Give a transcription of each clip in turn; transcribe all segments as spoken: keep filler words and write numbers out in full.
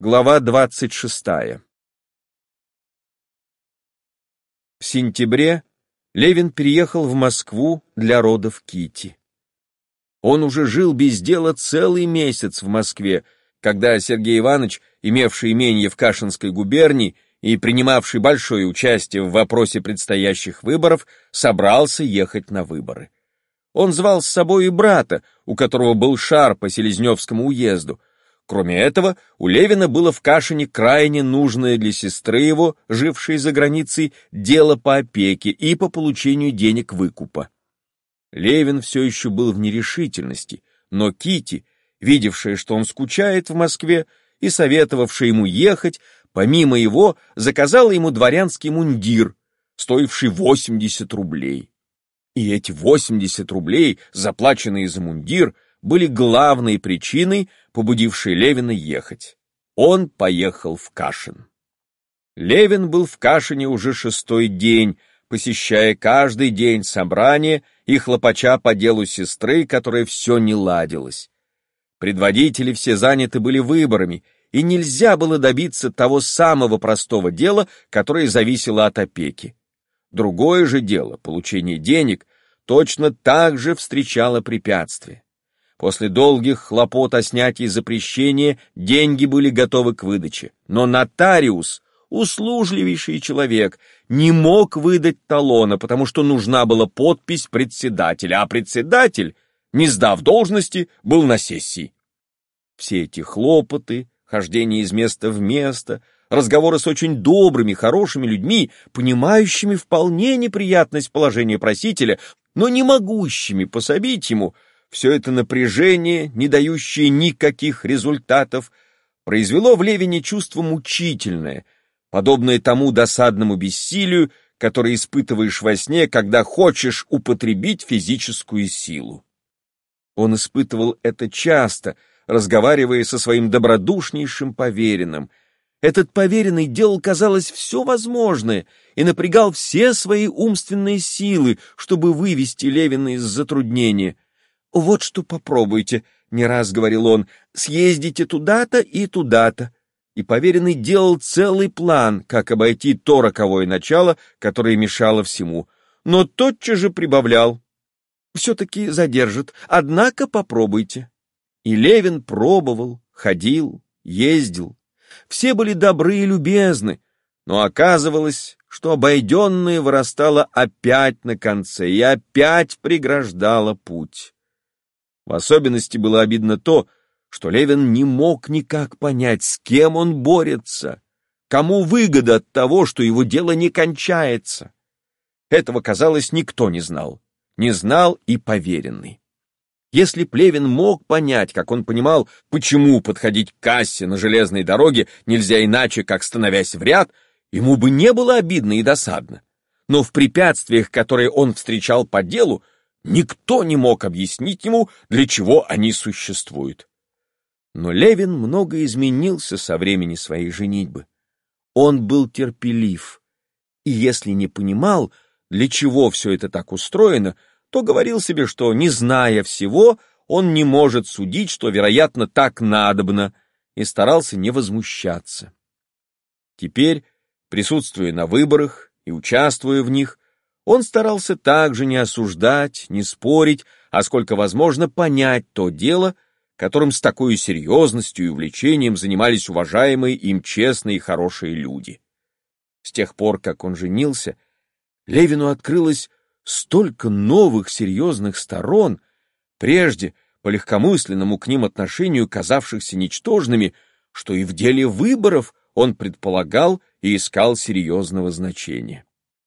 Глава двадцать шестая. В сентябре Левин переехал в Москву для родов Кити. Он уже жил без дела целый месяц в Москве, когда Сергей Иванович, имевший имение в Кашинской губернии и принимавший большое участие в вопросе предстоящих выборов, собрался ехать на выборы. Он звал с собой и брата, у которого был шар по Селезневскому уезду. Кроме этого, у Левина было в Кашине крайне нужное для сестры его, жившей за границей, дело по опеке и по получению денег выкупа. Левин все еще был в нерешительности, но Кити, видевшая, что он скучает в Москве и советовавшая ему ехать, помимо его заказала ему дворянский мундир, стоивший восемьдесят рублей. И эти восемьдесят рублей, заплаченные за мундир, были главной причиной, побудившей Левина ехать. Он поехал в Кашин. Левин был в Кашине уже шестой день, посещая каждый день собрания и хлопача по делу сестры, которая все не ладилось. Предводители все заняты были выборами, и нельзя было добиться того самого простого дела, которое зависело от опеки. Другое же дело, получение денег, точно так же встречало препятствия. После долгих хлопот о снятии запрещения деньги были готовы к выдаче, но нотариус, услужливейший человек, не мог выдать талона, потому что нужна была подпись председателя, а председатель, не сдав должности, был на сессии. Все эти хлопоты, хождение из места в место, разговоры с очень добрыми, хорошими людьми, понимающими вполне неприятность положения просителя, но не могущими пособить ему, все это напряжение, не дающее никаких результатов, произвело в Левине чувство мучительное, подобное тому досадному бессилию, которое испытываешь во сне, когда хочешь употребить физическую силу. Он испытывал это часто, разговаривая со своим добродушнейшим поверенным. Этот поверенный делал, казалось, все возможное и напрягал все свои умственные силы, чтобы вывести Левина из затруднения. «Вот что попробуйте», — не раз говорил он, — «съездите туда-то и туда-то». И поверенный делал целый план, как обойти то роковое начало, которое мешало всему, но тотчас же прибавлял: «Все-таки задержит, однако попробуйте». И Левин пробовал, ходил, ездил. Все были добры и любезны, но оказывалось, что обойденное вырастало опять на конце и опять преграждало путь. В особенности было обидно то, что Левин не мог никак понять, с кем он борется, кому выгода от того, что его дело не кончается. Этого, казалось, никто не знал, не знал и поверенный. Если б Левин мог понять, как он понимал, почему подходить к кассе на железной дороге нельзя иначе, как становясь в ряд, ему бы не было обидно и досадно. Но в препятствиях, которые он встречал по делу, никто не мог объяснить ему, для чего они существуют. Но Левин много изменился со времени своей женитьбы. Он был терпелив, и если не понимал, для чего все это так устроено, то говорил себе, что, не зная всего, он не может судить, что, вероятно, так надобно, и старался не возмущаться. Теперь, присутствуя на выборах и участвуя в них, он старался также не осуждать, не спорить, а сколько возможно понять то дело, которым с такой серьезностью и увлечением занимались уважаемые им честные и хорошие люди. С тех пор, как он женился, Левину открылось столько новых серьезных сторон, прежде по легкомысленному к ним отношению казавшихся ничтожными, что и в деле выборов он предполагал и искал серьезного значения.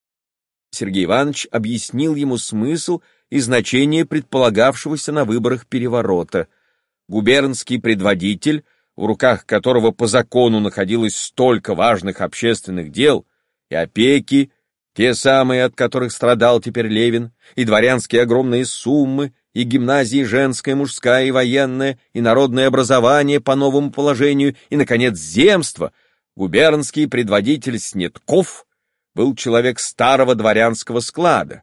Сергей Иванович объяснил ему смысл и значение предполагавшегося на выборах переворота. Губернский предводитель, в руках которого по закону находилось столько важных общественных дел, и опеки, те самые, от которых страдал теперь Левин, и дворянские огромные суммы, и гимназии женская, мужская и военная, и народное образование по новому положению, и, наконец, земство, губернский предводитель Снетков был человек старого дворянского склада,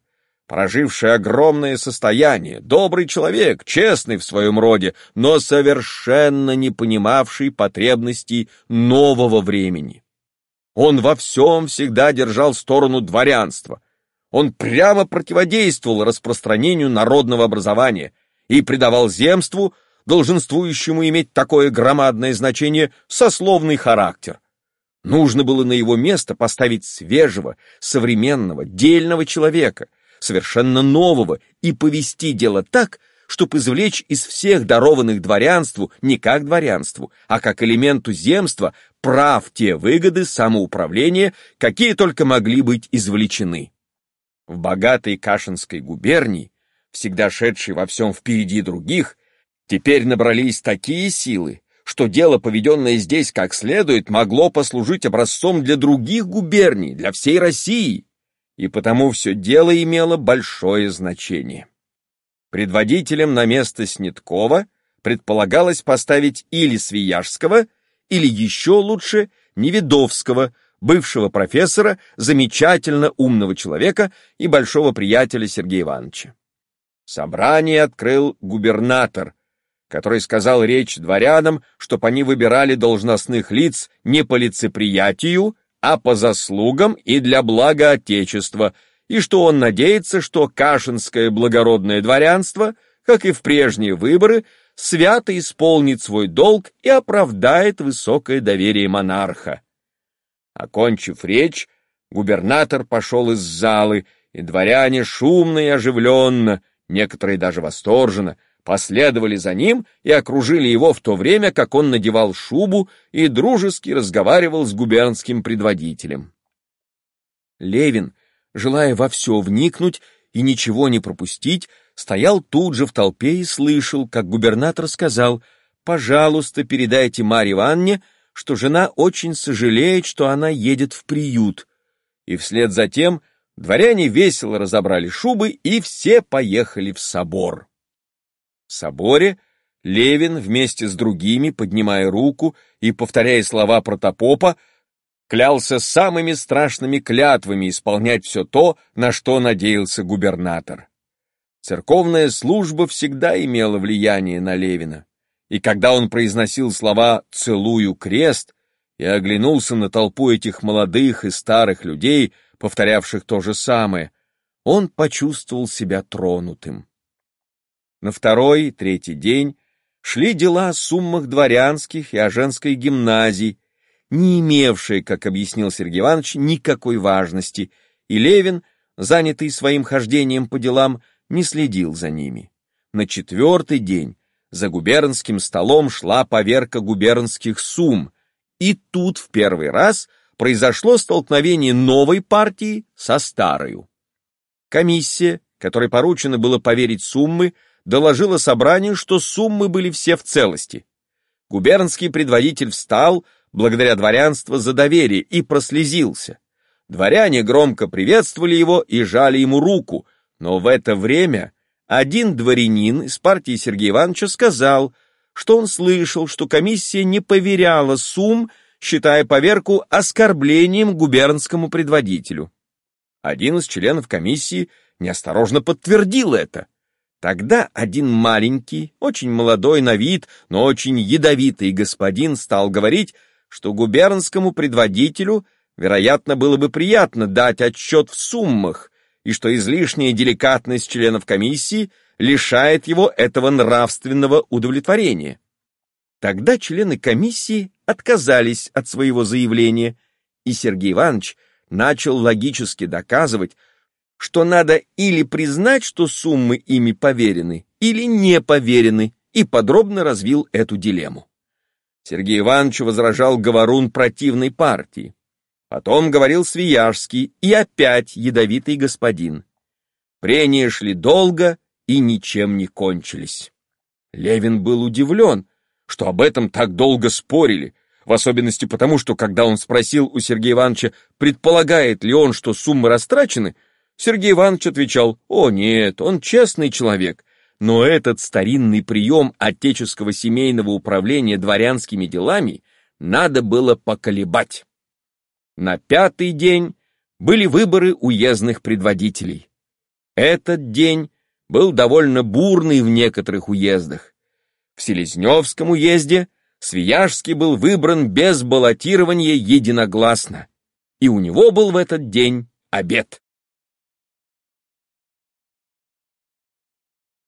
проживший огромное состояние, добрый человек, честный в своем роде, но совершенно не понимавший потребностей нового времени. Он во всем всегда держал сторону дворянства. Он прямо противодействовал распространению народного образования и придавал земству, долженствующему иметь такое громадное значение, сословный характер. Нужно было на его место поставить свежего, современного, дельного человека, совершенно нового, и повести дело так, чтобы извлечь из всех дарованных дворянству не как дворянству, а как элементу земства прав те выгоды самоуправления, какие только могли быть извлечены. В богатой Кашинской губернии, всегда шедшей во всем впереди других, теперь набрались такие силы, что дело, поведенное здесь как следует, могло послужить образцом для других губерний, для всей России, и потому все дело имело большое значение. Предводителем на место Снеткова предполагалось поставить или Свияжского, или еще лучше Неведовского, бывшего профессора, замечательно умного человека и большого приятеля Сергея Ивановича. Собрание открыл губернатор, который сказал речь дворянам, чтоб они выбирали должностных лиц не по лицеприятию, а по заслугам и для блага Отечества, и что он надеется, что кашинское благородное дворянство, как и в прежние выборы, свято исполнит свой долг и оправдает высокое доверие монарха. Окончив речь, губернатор пошел из залы, и дворяне шумно и оживленно, некоторые даже восторженно, последовали за ним и окружили его в то время, как он надевал шубу и дружески разговаривал с губернским предводителем. Левин, желая во все вникнуть и ничего не пропустить, стоял тут же в толпе и слышал, как губернатор сказал: «Пожалуйста, передайте Марье Ивановне, что жена очень сожалеет, что она едет в приют». И вслед за тем дворяне весело разобрали шубы, и все поехали в собор. В соборе Левин вместе с другими, поднимая руку и повторяя слова протопопа, клялся самыми страшными клятвами исполнять все то, на что надеялся губернатор. Церковная служба всегда имела влияние на Левина, и когда он произносил слова «целую крест» и оглянулся на толпу этих молодых и старых людей, повторявших то же самое, он почувствовал себя тронутым. На второй, третий день шли дела о суммах дворянских и о женской гимназии, не имевшие, как объяснил Сергей Иванович, никакой важности, и Левин, занятый своим хождением по делам, не следил за ними. На четвертый день за губернским столом шла поверка губернских сумм, и тут в первый раз произошло столкновение новой партии со старою. Комиссия, которой поручено было поверить суммы, доложила собранию, что суммы были все в целости. Губернский предводитель встал, благодаря дворянству за доверие, и прослезился. Дворяне громко приветствовали его и жали ему руку, но в это время один дворянин из партии Сергея Ивановича сказал, что он слышал, что комиссия не поверяла сумм, считая поверку оскорблением губернскому предводителю. Один из членов комиссии неосторожно подтвердил это. Тогда один маленький, очень молодой на вид, но очень ядовитый господин стал говорить, что губернскому предводителю, вероятно, было бы приятно дать отчет в суммах, и что излишняя деликатность членов комиссии лишает его этого нравственного удовлетворения. Тогда члены комиссии отказались от своего заявления, и Сергей Иванович начал логически доказывать, что надо или признать, что суммы ими поверены, или не поверены, и подробно развил эту дилемму. Сергей Иванович возражал говорун противной партии. Потом говорил Свияжский и опять ядовитый господин. Прения шли долго и ничем не кончились. Левин был удивлен, что об этом так долго спорили, в особенности потому, что когда он спросил у Сергея Ивановича, предполагает ли он, что суммы растрачены, Сергей Иванович отвечал: «О нет, он честный человек». Но этот старинный прием отеческого семейного управления дворянскими делами надо было поколебать. На пятый день были выборы уездных предводителей. Этот день был довольно бурный в некоторых уездах. В Селезневском уезде Свияжский был выбран без баллотирования единогласно, и у него был в этот день обед.